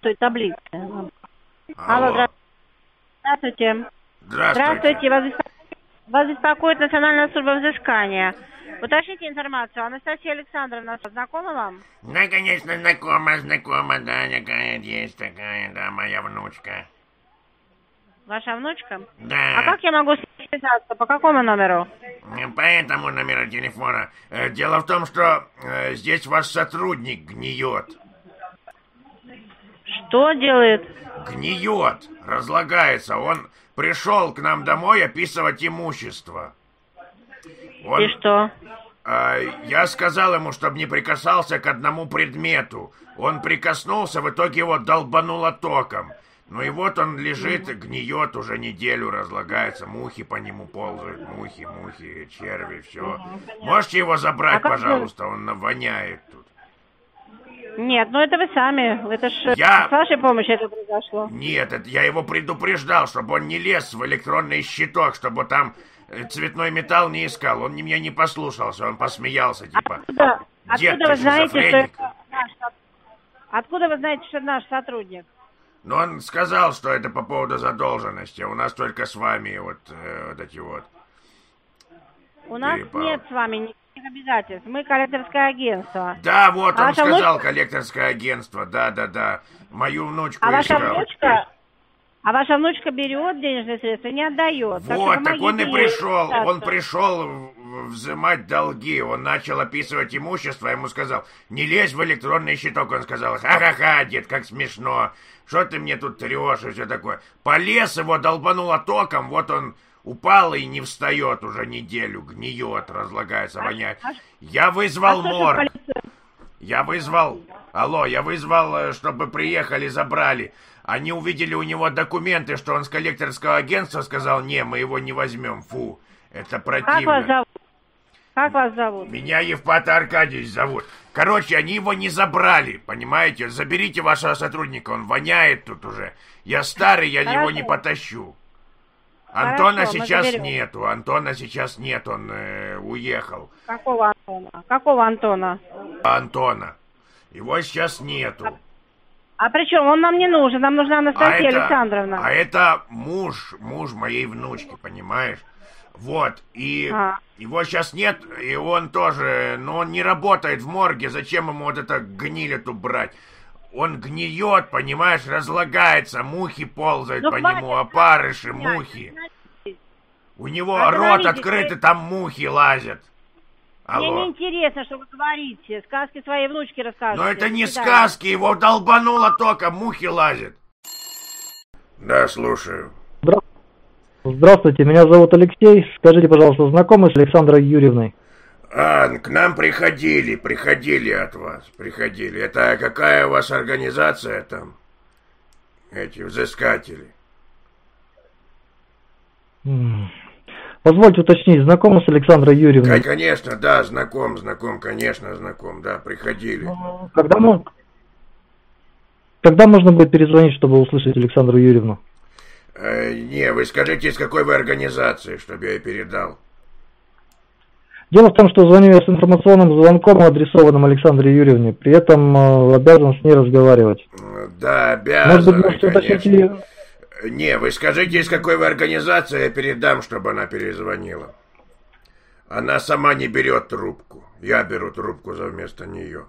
той таблице. Алло. Здравствуйте. Здравствуйте. Вас беспокоит Национальная служба взыскания. Уточните информацию. Анастасия Александровна знакома вам? Да, конечно, знакома, да, такая есть такая, да, моя внучка. Ваша внучка? Да. А как я могу связаться? По какому номеру? По этому номеру телефона. Дело в том, что здесь ваш сотрудник гниет. Что делает? Гниет, разлагается. Он пришел к нам домой описывать имущество. И что? Я сказал ему, чтобы не прикасался к одному предмету. Он прикоснулся, в итоге его долбануло током. Ну и вот он лежит, гниет уже неделю, разлагается, мухи по нему ползают, мухи, черви, все. Можете его забрать, пожалуйста, он воняет тут. Нет, ну это вы сами, это ж с вашей помощью это произошло. Нет, это я его предупреждал, чтобы он не лез в электронный щиток, чтобы там цветной металл не искал. Он меня не послушался, он посмеялся, типа. Откуда вы знаете, что это Откуда вы знаете, что это наш сотрудник? Ну, он сказал, что это по поводу задолженности. У нас только с вами вот эти вот. У нас нет с вами никаких обязательств. Мы коллекторское агентство. Да, вот он сказал, коллекторское агентство. Да. Мою внучку искал. А ваша внучка берет денежные средства и не отдает. Вот, так он и пришел. Он пришел взимать долги. Он начал описывать имущество. Ему сказал, не лезь в электронный щиток. Он сказал, ха-ха-ха, дед, как смешно. Что ты мне тут трешь и все такое. Полез, его долбануло током. Вот он упал и не встает уже неделю. Гниет, разлагается, воняет. Я вызвал морг. Я вызвал, чтобы приехали, забрали. Они увидели у него документы, что он с коллекторского агентства, сказал, не, мы его не возьмем, фу, это противно. Как вас зовут? Меня Евпатор Аркадьевич зовут. Короче, они его не забрали, понимаете? Заберите вашего сотрудника, он воняет тут уже. Я старый, я его не потащу. Антона сейчас нет, он уехал. Какого Антона? Антона. Его сейчас нету. А при чем? Он нам не нужен, нам нужна Анастасия Александровна. А это муж моей внучки, понимаешь? Вот, и его сейчас нет, и он тоже, но он не работает в морге, зачем ему вот это гниль эту брать? Он гниет, понимаешь, разлагается, мухи ползают по нему, опарыши, мухи. У него рот открыт, и там мухи лазят. Алло. Мне не интересно, что вы говорите. Сказки своей внучке рассказывайте. Но это не сказки, его долбануло током, мухи лазят. Да, слушаю. Здравствуйте, меня зовут Алексей. Скажите, пожалуйста, знакомы с Александрой Юрьевной? К нам приходили от вас, приходили. Это какая у вас организация там? Эти взыскатели. Позвольте уточнить, знакомы с Александрой Юрьевной? Конечно, да, знаком, конечно, знаком, да, приходили. Когда можно будет перезвонить, чтобы услышать Александру Юрьевну? Не, вы скажите, из какой вы организации, чтобы я ей передал. Дело в том, что звоню я с информационным звонком, адресованным Александре Юрьевне, при этом обязан с ней разговаривать. Да, обязан, может быть, конечно. Не, вы скажите, из какой вы организации, я передам, чтобы она перезвонила. Она сама не берет трубку. Я беру трубку вместо нее.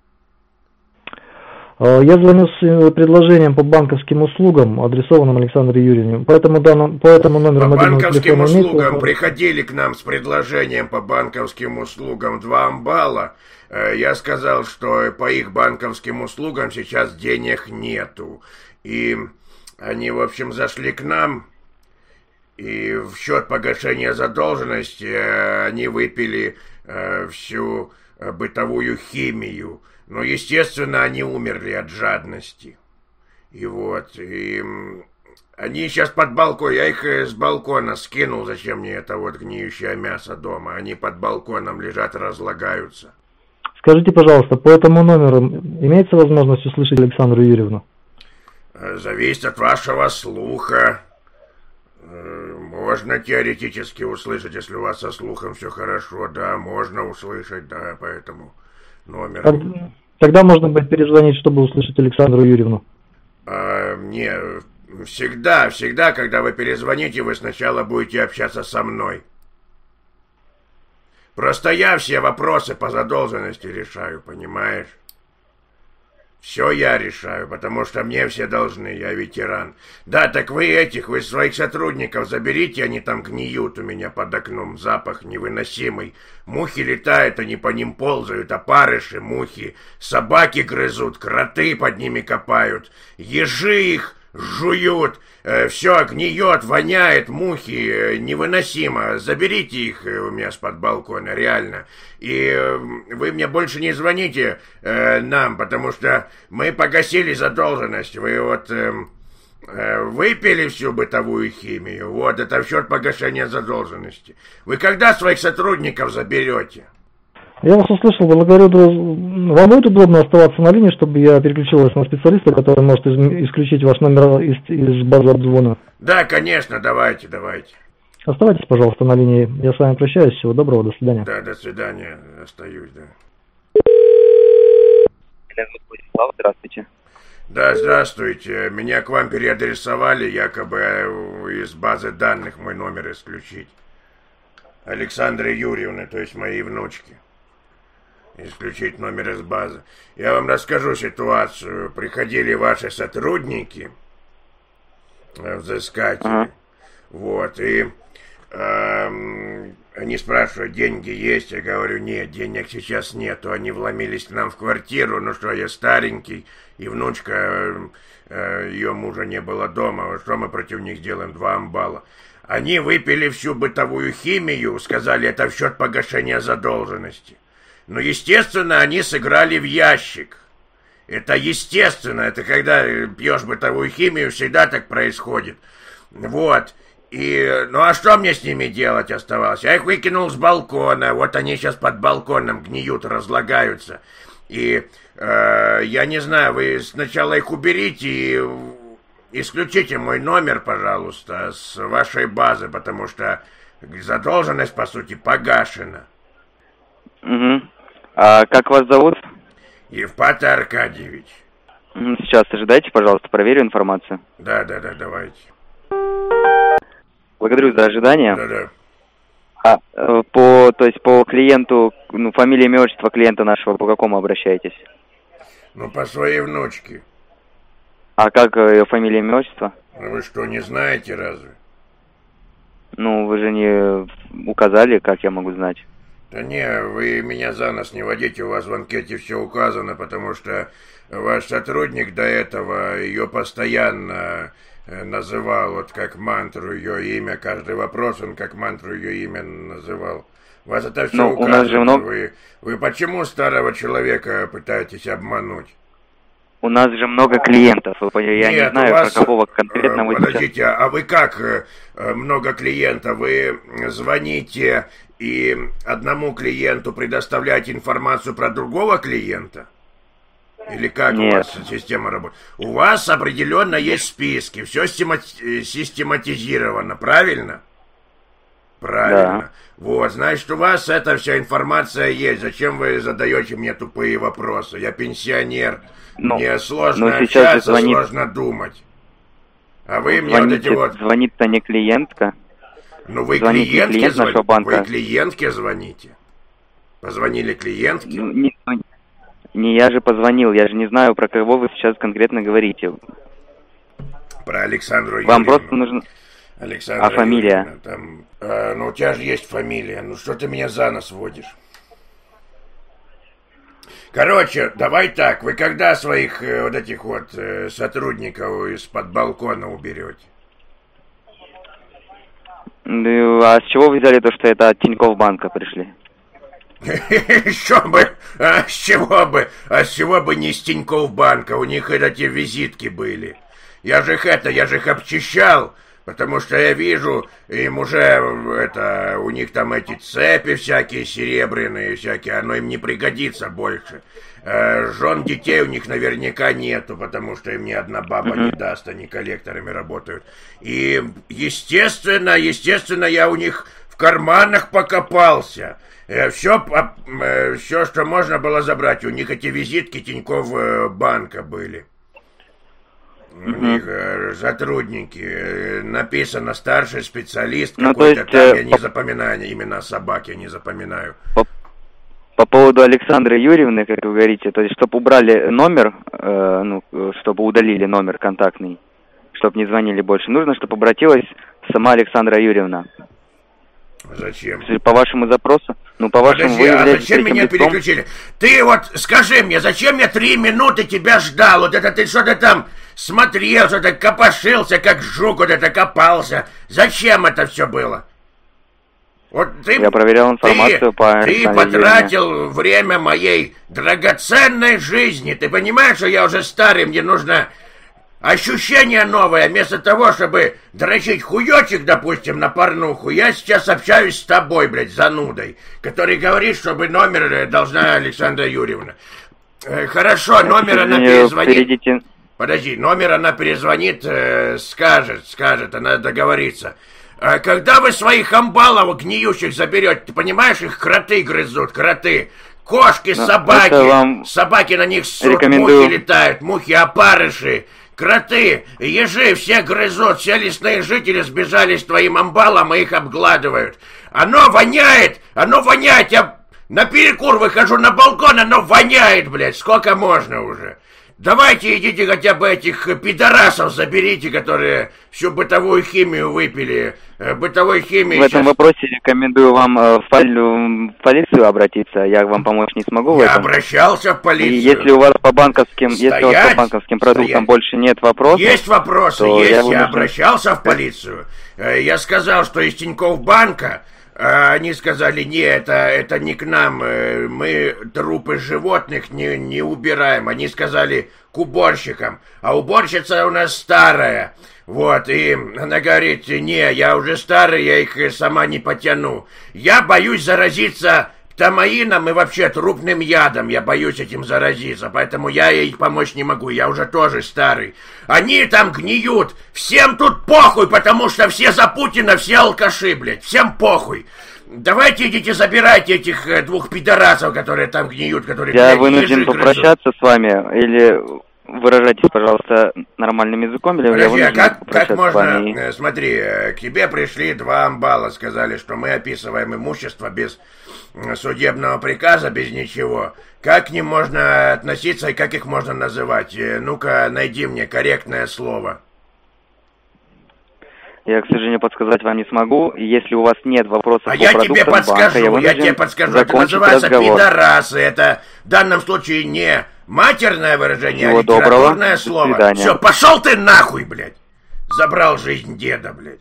Я звоню с предложением по банковским услугам, адресованным Александре Юрьевне. По этому номеру по банковским услугам приходили к нам с предложением по банковским услугам 2 амбала. Я сказал, что по их банковским услугам сейчас денег нету. И они, в общем, зашли к нам, и в счет погашения задолженности они выпили всю бытовую химию. Но, естественно, они умерли от жадности. И вот, и они сейчас под балкон, я их с балкона скинул, зачем мне это вот гниющее мясо дома. Они под балконом лежат, разлагаются. Скажите, пожалуйста, по этому номеру имеется возможность услышать Александру Юрьевну? Зависит от вашего слуха. Можно теоретически услышать, если у вас со слухом все хорошо. Да, можно услышать, да, по этому номеру. Тогда можно будет перезвонить, чтобы услышать Александру Юрьевну. Не, всегда, когда вы перезвоните, вы сначала будете общаться со мной. Просто я все вопросы по задолженности решаю, понимаешь? Все я решаю, потому что мне все должны, я ветеран. Да, так вы своих сотрудников заберите, они там гниют у меня под окном, запах невыносимый. Мухи летают, они по ним ползают, опарыши, мухи, собаки грызут, кроты под ними копают, ежи их жуют, все гниет, воняет, мухи, невыносимо. Заберите их у меня с-под балкона, реально. И вы мне больше не звоните нам, потому что мы погасили задолженность. Вы вот выпили всю бытовую химию, вот это в счет погашения задолженности. Вы когда своих сотрудников заберете? Я вас услышал, благодарю. Вам будет удобно оставаться на линии, чтобы я переключилась на специалиста, который может исключить ваш номер из базы обзвона? Да, конечно, давайте. Оставайтесь, пожалуйста, на линии. Я с вами прощаюсь. Всего доброго, до свидания. Да, до свидания. Остаюсь, да. Здравствуйте. Да, здравствуйте. Меня к вам переадресовали, якобы из базы данных мой номер исключить. Александры Юрьевны, то есть моей внучки. Исключить номер из базы. Я вам расскажу ситуацию. Приходили ваши сотрудники, взыскатели, вот, и они спрашивают, деньги есть? Я говорю, нет, денег сейчас нету. Они вломились к нам в квартиру, ну что, я старенький, и внучка, ее мужа не было дома, что мы против них делаем, 2 амбала. Они выпили всю бытовую химию, сказали, это в счет погашения задолженности. Но, естественно, они сыграли в ящик. Это естественно, это когда пьешь бытовую химию, всегда так происходит. Вот. И, ну а что мне с ними делать оставалось? Я их выкинул с балкона, вот они сейчас под балконом гниют, разлагаются. И я не знаю, вы сначала их уберите и исключите мой номер, пожалуйста, с вашей базы, потому что задолженность, по сути, погашена. Угу. А как вас зовут? Евпатий Аркадьевич. Сейчас ожидайте, пожалуйста, проверю информацию. Да, давайте. Благодарю за ожидание. Да. По клиенту, фамилия, имя, отчество клиента нашего, по какому обращаетесь? По своей внучке. А как ее фамилия, имя, отчество? Вы что, не знаете разве? Вы же не указали, как я могу знать. Да не, вы меня за нос не водите, у вас в анкете все указано, потому что ваш сотрудник до этого ее постоянно называл, вот как мантру ее имя, каждый вопрос он как мантру ее имя называл. У вас это все указано. У нас же много... Вы почему старого человека пытаетесь обмануть? У нас же много клиентов, я не знаю, про какого конкретно вы Подождите, сейчас... а вы как много клиентов? Вы звоните и одному клиенту предоставляете информацию про другого клиента? Или как Нет. У вас система работает? У вас определенно есть списки, все систематизировано, правильно? Правильно. Да. Вот, значит, у вас эта вся информация есть. Зачем вы задаете мне тупые вопросы? Я пенсионер. Мне сложно общаться, сложно думать. А вы мне вот эти вот... Звонит-то не клиентка. Вы клиентке звоните? Вы клиентке звоните? Позвонили клиентке? Не я же позвонил, я же не знаю, про кого вы сейчас конкретно говорите. Про Александру Юрьевну. Вам просто нужно... Александра фамилия? Юрьевна, там, у тебя же есть фамилия. Что ты меня за нос водишь? Короче, давай так. Вы когда своих вот этих вот сотрудников из-под балкона уберете? А с чего вы взяли то, что это от Тинькофф банка пришли? Еще бы, с чего бы не с Тинькофф банка, у них эти визитки были. Я же их обчищал, потому что я вижу, им уже у них там эти цепи всякие серебряные всякие, оно им не пригодится больше. Жен детей у них наверняка нету, потому что им ни одна баба не даст, они коллекторами работают. И естественно, я у них в карманах покопался. Все, что можно было забрать. У них эти визитки Тинькофф банка были. У них сотрудники, написано старший специалист, Ну, какой-то то есть, там, я не запоминаю имена собаки, не запоминаю. По поводу Александры Юрьевны, как вы говорите, то есть, чтобы убрали номер, чтобы удалили номер контактный, чтобы не звонили больше, нужно, чтобы обратилась сама Александра Юрьевна. Зачем? По вашему запросу? По вашему Подожди, вы а являетесь зачем третьим меня лицом. переключили? Ты вот скажи мне, зачем я 3 минуты тебя ждал? Вот это ты что-то там смотрел, что-то копошился, как жук, вот это копался. Зачем это все было? Вот Я проверял информацию по Ты Александре потратил Юрьевне. время моей драгоценной жизни. Ты понимаешь, что я уже старый, мне нужно ощущение новое. Вместо того, чтобы дрочить хуёчек, допустим, на порнуху, я сейчас общаюсь с тобой, блядь, занудой, который говорит, чтобы номер должна Александра Юрьевна. Хорошо, номер она перезвонит. Подожди, номер она перезвонит, скажет, она договорится. А когда вы своих амбалов гниющих заберете, ты понимаешь, их кроты грызут, кроты. Кошки, собаки на них ссут, мухи летают, мухи-опарыши. Кроты, ежи все грызут, все лесные жители сбежались к твоим амбалам и их обгладывают. Оно воняет, я на перекур выхожу на балкон, оно воняет, блядь, сколько можно уже. Давайте идите хотя бы этих пидорасов заберите, которые всю бытовую химию выпили. Бытовой химии. В этом вопросе рекомендую вам в полицию обратиться. Я вам помочь не смогу в этом. Я обращался в полицию. И если у вас по банковским, продуктам больше нет вопросов. Есть вопросы, я обращался в полицию. Я сказал, что из Тинькофф банка. Они сказали, нет, это не к нам, мы трупы животных не убираем. Они сказали к уборщикам, а уборщица у нас старая. Вот, и она говорит, не, я уже старый, я их сама не потяну. Я боюсь заразиться томаином и вообще трупным ядом, я боюсь этим заразиться, поэтому я ей помочь не могу, я уже тоже старый. Они там гниют, всем тут похуй, потому что все за Путина, все алкаши, блядь, всем похуй. Давайте идите забирайте этих 2 пидорасов, которые там гниют, которые... Я вынужден попрощаться с вами, или выражайтесь, пожалуйста, нормальным языком, или подожди, я вынужден как можно... с вами. Смотри, к тебе пришли 2 амбала, сказали, что мы описываем имущество без судебного приказа, без ничего. Как к ним можно относиться и как их можно называть? Ну-ка, найди мне корректное слово. Я, к сожалению, подсказать вам не смогу. И если у вас нет вопросов по я тебе продуктам банка, я тебе подскажу. Это называется пидорасы. Это в данном случае не матерное выражение, а литературное слово. Все, пошел ты нахуй, блядь. Забрал жизнь деда, блядь.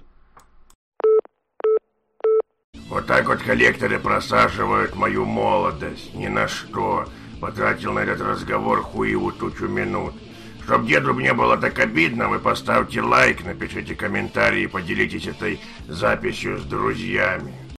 Вот так вот коллекторы просаживают мою молодость. Ни на что. Потратил на этот разговор хуевую тучу минут. Чтоб деду мне было так обидно, вы поставьте лайк, напишите комментарий и поделитесь этой записью с друзьями.